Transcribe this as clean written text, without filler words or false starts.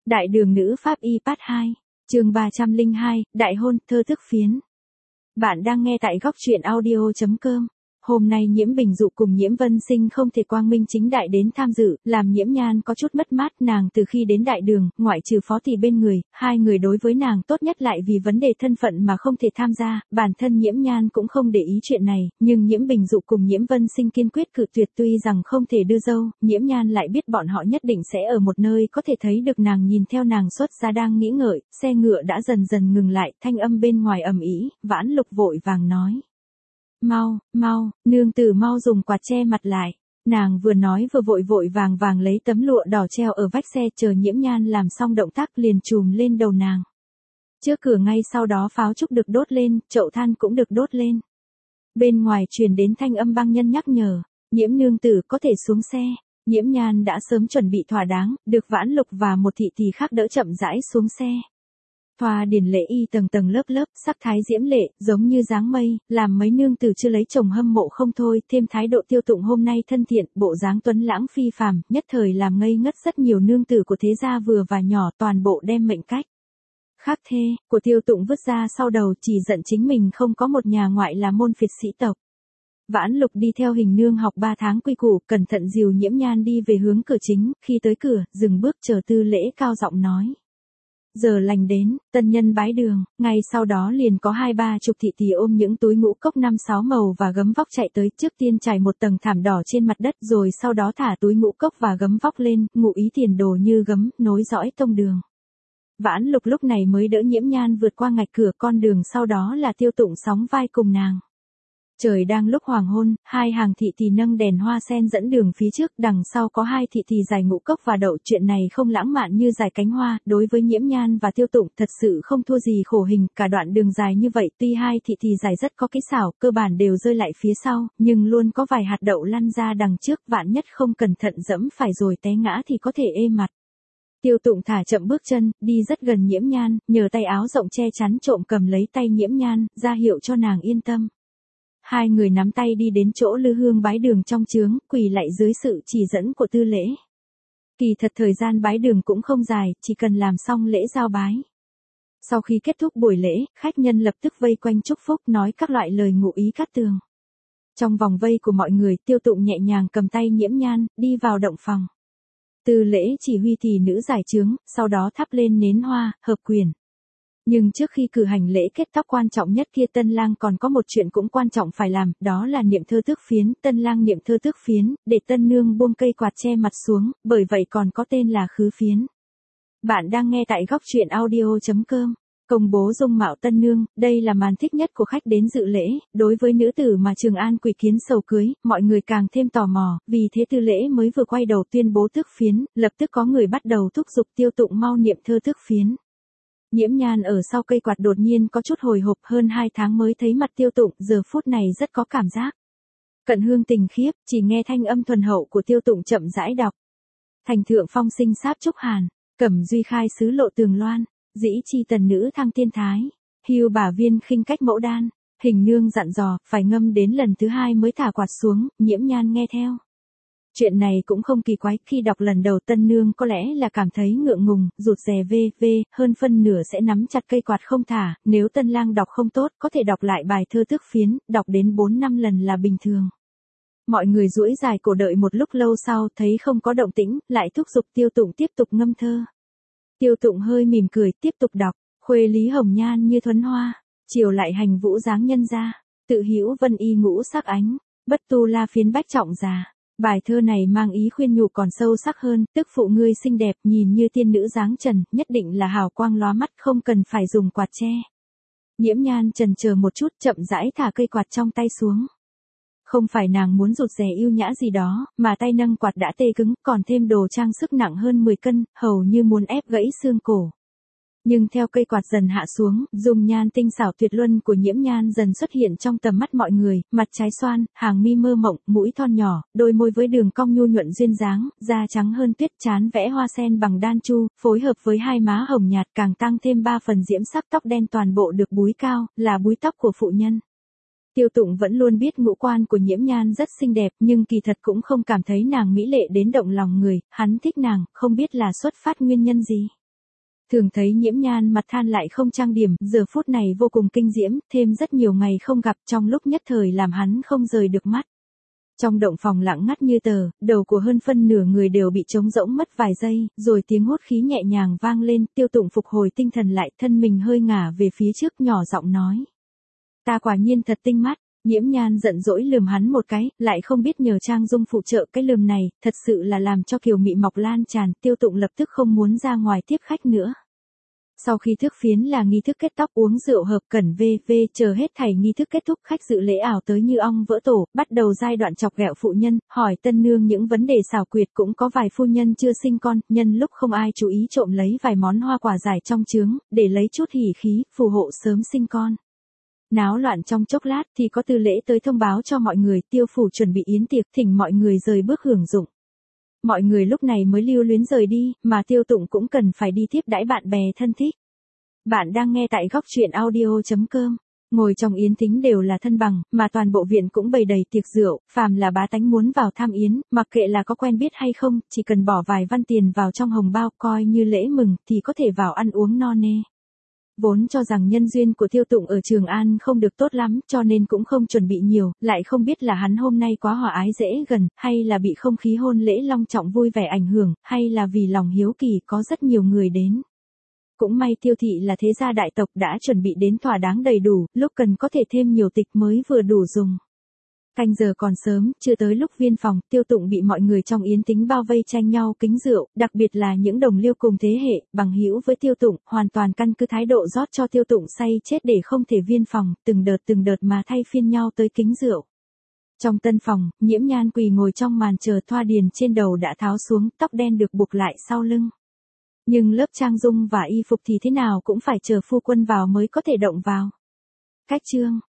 Đại đường nữ pháp y part 2, chương 302, đại hôn, thơ thức phiến. Bạn đang nghe tại góc truyện audio.com. Hôm nay Nhiễm Bình Dụ cùng Nhiễm Vân Sinh không thể quang minh chính đại đến tham dự, làm Nhiễm Nhan có chút mất mát. Nàng từ khi đến đại đường, ngoại trừ Phó Thị bên người, hai người đối với nàng tốt nhất lại vì vấn đề thân phận mà không thể tham gia. Bản thân Nhiễm Nhan cũng không để ý chuyện này, nhưng Nhiễm Bình Dụ cùng Nhiễm Vân Sinh kiên quyết cự tuyệt. Tuy rằng không thể đưa dâu, Nhiễm Nhan lại biết bọn họ nhất định sẽ ở một nơi có thể thấy được nàng. Nhìn theo nàng xuất ra đang nghĩ ngợi, xe ngựa đã dần dần ngừng lại, thanh âm bên ngoài ầm ĩ. Vãn Lục vội vàng nói: Mau, nương tử mau dùng quạt che mặt lại. Nàng vừa nói vừa vội vàng lấy tấm lụa đỏ treo ở vách xe, chờ Nhiễm Nhan làm xong động tác liền trùm lên đầu nàng. Trước cửa ngay sau đó pháo trúc được đốt lên, chậu than cũng được đốt lên. Bên ngoài truyền đến thanh âm băng nhân nhắc nhở: Nhiễm nương tử có thể xuống xe. Nhiễm Nhan đã sớm chuẩn bị thỏa đáng, được Vãn Lục và một thị tỳ khác đỡ chậm rãi xuống xe. Thoa điển lễ y tầng lớp, sắc thái diễm lệ, giống như dáng mây, làm mấy nương tử chưa lấy chồng hâm mộ không thôi. Thêm thái độ Tiêu Tụng hôm nay thân thiện, bộ dáng tuấn lãng phi phàm, nhất thời làm ngây ngất rất nhiều nương tử của thế gia vừa và nhỏ, toàn bộ đem mệnh cách khác thê của Tiêu Tụng vứt ra sau đầu, chỉ giận chính mình không có một nhà ngoại là môn phiệt sĩ tộc. Vãn Lục đi theo Hình nương học 3 tháng quy củ, cẩn thận dìu Nhiễm Nhan đi về hướng cửa chính. Khi tới cửa, dừng bước chờ Tư Lễ cao giọng nói: Giờ lành đến, tân nhân bái đường. Ngay sau đó liền có 20-30 thị tỳ ôm những túi ngũ cốc 5-6 màu và gấm vóc chạy tới. Trước tiên trải một tầng thảm đỏ trên mặt đất, rồi sau đó thả túi ngũ cốc và gấm vóc lên, ngụ ý tiền đồ như gấm, nối dõi tông đường. Vãn Lục lúc này mới đỡ Nhiễm Nhan vượt qua ngạch cửa con đường, sau đó là Tiêu Tụng sóng vai cùng nàng. Trời đang lúc hoàng hôn, 2 hàng thị tỳ nâng đèn hoa sen dẫn đường phía trước, đằng sau có 2 thị tỳ giải ngũ cốc và đậu. Chuyện này không lãng mạn như giải cánh hoa, đối với Nhiễm Nhan và Tiêu Tụng thật sự không thua gì khổ hình. Cả đoạn đường dài như vậy, tuy 2 thị tỳ giải rất có kỹ xảo, cơ bản đều rơi lại phía sau, nhưng luôn có vài hạt đậu lăn ra đằng trước, vạn nhất không cẩn thận dẫm phải rồi té ngã thì có thể ê mặt. Tiêu Tụng thả chậm bước chân, đi rất gần Nhiễm Nhan, nhờ tay áo rộng che chắn trộm cầm lấy tay Nhiễm Nhan, ra hiệu cho nàng yên tâm. Hai người nắm tay đi đến chỗ lư hương bái đường trong chướng, quỳ lạy dưới sự chỉ dẫn của Tư Lễ. Kỳ thật thời gian bái đường cũng không dài, chỉ cần làm xong lễ giao bái. Sau khi kết thúc buổi lễ, khách nhân lập tức vây quanh chúc phúc, nói các loại lời ngụ ý cát tường. Trong vòng vây của mọi người, Tiêu Tụng nhẹ nhàng cầm tay Nhiễm Nhan, đi vào động phòng. Tư Lễ chỉ huy thị nữ giải chướng, sau đó thắp lên nến hoa, hợp quyền. Nhưng trước khi cử hành lễ kết tóc quan trọng nhất kia, tân lang còn có một chuyện cũng quan trọng phải làm, đó là niệm thơ tước phiến. Tân lang niệm thơ tước phiến, để tân nương buông cây quạt che mặt xuống, bởi vậy còn có tên là khứ phiến. Bạn đang nghe tại góc truyện audio.com. Công bố dung mạo tân nương, đây là màn thích nhất của khách đến dự lễ. Đối với nữ tử mà Trường An quỳ kiến sầu cưới, mọi người càng thêm tò mò, vì thế Tư Lễ mới vừa quay đầu tuyên bố tước phiến, lập tức có người bắt đầu thúc giục Tiêu Tụng mau niệm thơ tước phiến. Nhiễm Nhan ở sau cây quạt đột nhiên có chút hồi hộp, hơn 2 tháng mới thấy mặt Tiêu Tụng, giờ phút này rất có cảm giác cận hương tình khiếp. Chỉ nghe thanh âm thuần hậu của Tiêu Tụng chậm rãi đọc: Thành thượng phong sinh sáp trúc hàn, cẩm duy khai sứ lộ tường loan, dĩ chi tần nữ thăng tiên thái, hưu bà viên khinh cách mẫu đan. Hình nương dặn dò, phải ngâm đến lần thứ 2 mới thả quạt xuống. Nhiễm Nhan nghe theo. Chuyện này cũng không kỳ quái, khi đọc lần đầu tân nương có lẽ là cảm thấy ngượng ngùng, rụt rè hơn phân nửa sẽ nắm chặt cây quạt không thả. Nếu tân lang đọc không tốt, có thể đọc lại bài thơ tước phiến, đọc đến 4-5 lần là bình thường. Mọi người duỗi dài cổ đợi một lúc lâu sau, thấy không có động tĩnh, lại thúc giục Tiêu Tụng tiếp tục ngâm thơ. Tiêu Tụng hơi mỉm cười, tiếp tục đọc: Khuê lý hồng nhan như thuấn hoa, chiều lại hành vũ dáng nhân gia, tự hữu vân y ngũ sắc ánh, bất tu la phiến bách trọng già. Bài thơ này mang ý khuyên nhủ còn sâu sắc hơn, tức phụ ngươi xinh đẹp, nhìn như tiên nữ dáng trần, nhất định là hào quang lóa mắt, không cần phải dùng quạt che. Nhiễm Nhan chần chờ một chút, chậm rãi thả cây quạt trong tay xuống. Không phải nàng muốn rụt rè yêu nhã gì đó, mà tay nâng quạt đã tê cứng, còn thêm đồ trang sức nặng hơn 10 cân, hầu như muốn ép gãy xương cổ. Nhưng theo cây quạt dần hạ xuống, dung nhan tinh xảo tuyệt luân của Nhiễm Nhan dần xuất hiện trong tầm mắt mọi người, mặt trái xoan, hàng mi mơ mộng, mũi thon nhỏ, đôi môi với đường cong nhu nhuận duyên dáng, da trắng hơn tuyết, trán vẽ hoa sen bằng đan chu, phối hợp với 2 má hồng nhạt càng tăng thêm 3 phần diễm sắc. Tóc đen toàn bộ được búi cao, là búi tóc của phụ nhân. Tiêu Tụng vẫn luôn biết ngũ quan của Nhiễm Nhan rất xinh đẹp, nhưng kỳ thật cũng không cảm thấy nàng mỹ lệ đến động lòng người. Hắn thích nàng, không biết là xuất phát nguyên nhân gì. Thường thấy Nhiễm Nhan mặt than lại không trang điểm, giờ phút này vô cùng kinh diễm, thêm rất nhiều ngày không gặp trong lúc nhất thời làm hắn không rời được mắt. Trong động phòng lặng ngắt như tờ, đầu của hơn phân nửa người đều bị trống rỗng mất vài giây, rồi tiếng hốt khí nhẹ nhàng vang lên, Tiêu Tụng phục hồi tinh thần lại, thân mình hơi ngả về phía trước nhỏ giọng nói. Ta quả nhiên thật tinh mắt. Nhiễm Nhan giận dỗi lườm hắn một cái, lại không biết nhờ Trang Dung phụ trợ cái lườm này, thật sự là làm cho kiều mị mọc lan tràn, Tiêu Tụng lập tức không muốn ra ngoài tiếp khách nữa. Sau khi thức phiến là nghi thức kết tóc uống rượu hợp cẩn chờ hết thảy nghi thức kết thúc, khách dự lễ ảo tới như ong vỡ tổ, bắt đầu giai đoạn chọc ghẹo phụ nhân, hỏi tân nương những vấn đề xảo quyệt, cũng có vài phu nhân chưa sinh con, nhân lúc không ai chú ý trộm lấy vài món hoa quả giải trong chướng, để lấy chút hỉ khí, phù hộ sớm sinh con. Náo loạn trong chốc lát thì có tư lễ tới thông báo cho mọi người, Tiêu phủ chuẩn bị yến tiệc, thỉnh mọi người rời bước hưởng dụng. Mọi người lúc này mới lưu luyến rời đi, mà Tiêu Tụng cũng cần phải đi tiếp đãi bạn bè thân thích. Bạn đang nghe tại góc truyện audio.com. Ngồi trong yến thính đều là thân bằng, mà toàn bộ viện cũng bày đầy tiệc rượu, phàm là bá tánh muốn vào tham yến, mặc kệ là có quen biết hay không, chỉ cần bỏ vài văn tiền vào trong hồng bao coi như lễ mừng thì có thể vào ăn uống no nê. Vốn cho rằng nhân duyên của Tiêu Tụng ở Trường An không được tốt lắm, cho nên cũng không chuẩn bị nhiều, lại không biết là hắn hôm nay quá hòa ái dễ gần, hay là bị không khí hôn lễ long trọng vui vẻ ảnh hưởng, hay là vì lòng hiếu kỳ có rất nhiều người đến. Cũng may Tiêu thị là thế gia đại tộc đã chuẩn bị đến thỏa đáng đầy đủ, lúc cần có thể thêm nhiều tịch mới vừa đủ dùng. Canh giờ còn sớm, chưa tới lúc viên phòng, Tiêu Tụng bị mọi người trong yến tính bao vây tranh nhau kính rượu, đặc biệt là những đồng liêu cùng thế hệ, bằng hữu với Tiêu Tụng, hoàn toàn căn cứ thái độ rót cho Tiêu Tụng say chết để không thể viên phòng, từng đợt mà thay phiên nhau tới kính rượu. Trong tân phòng, Nhiễm Nhan quỳ ngồi trong màn chờ, thoa điền trên đầu đã tháo xuống, tóc đen được buộc lại sau lưng. Nhưng lớp trang dung và y phục thì thế nào cũng phải chờ phu quân vào mới có thể động vào. Cách chương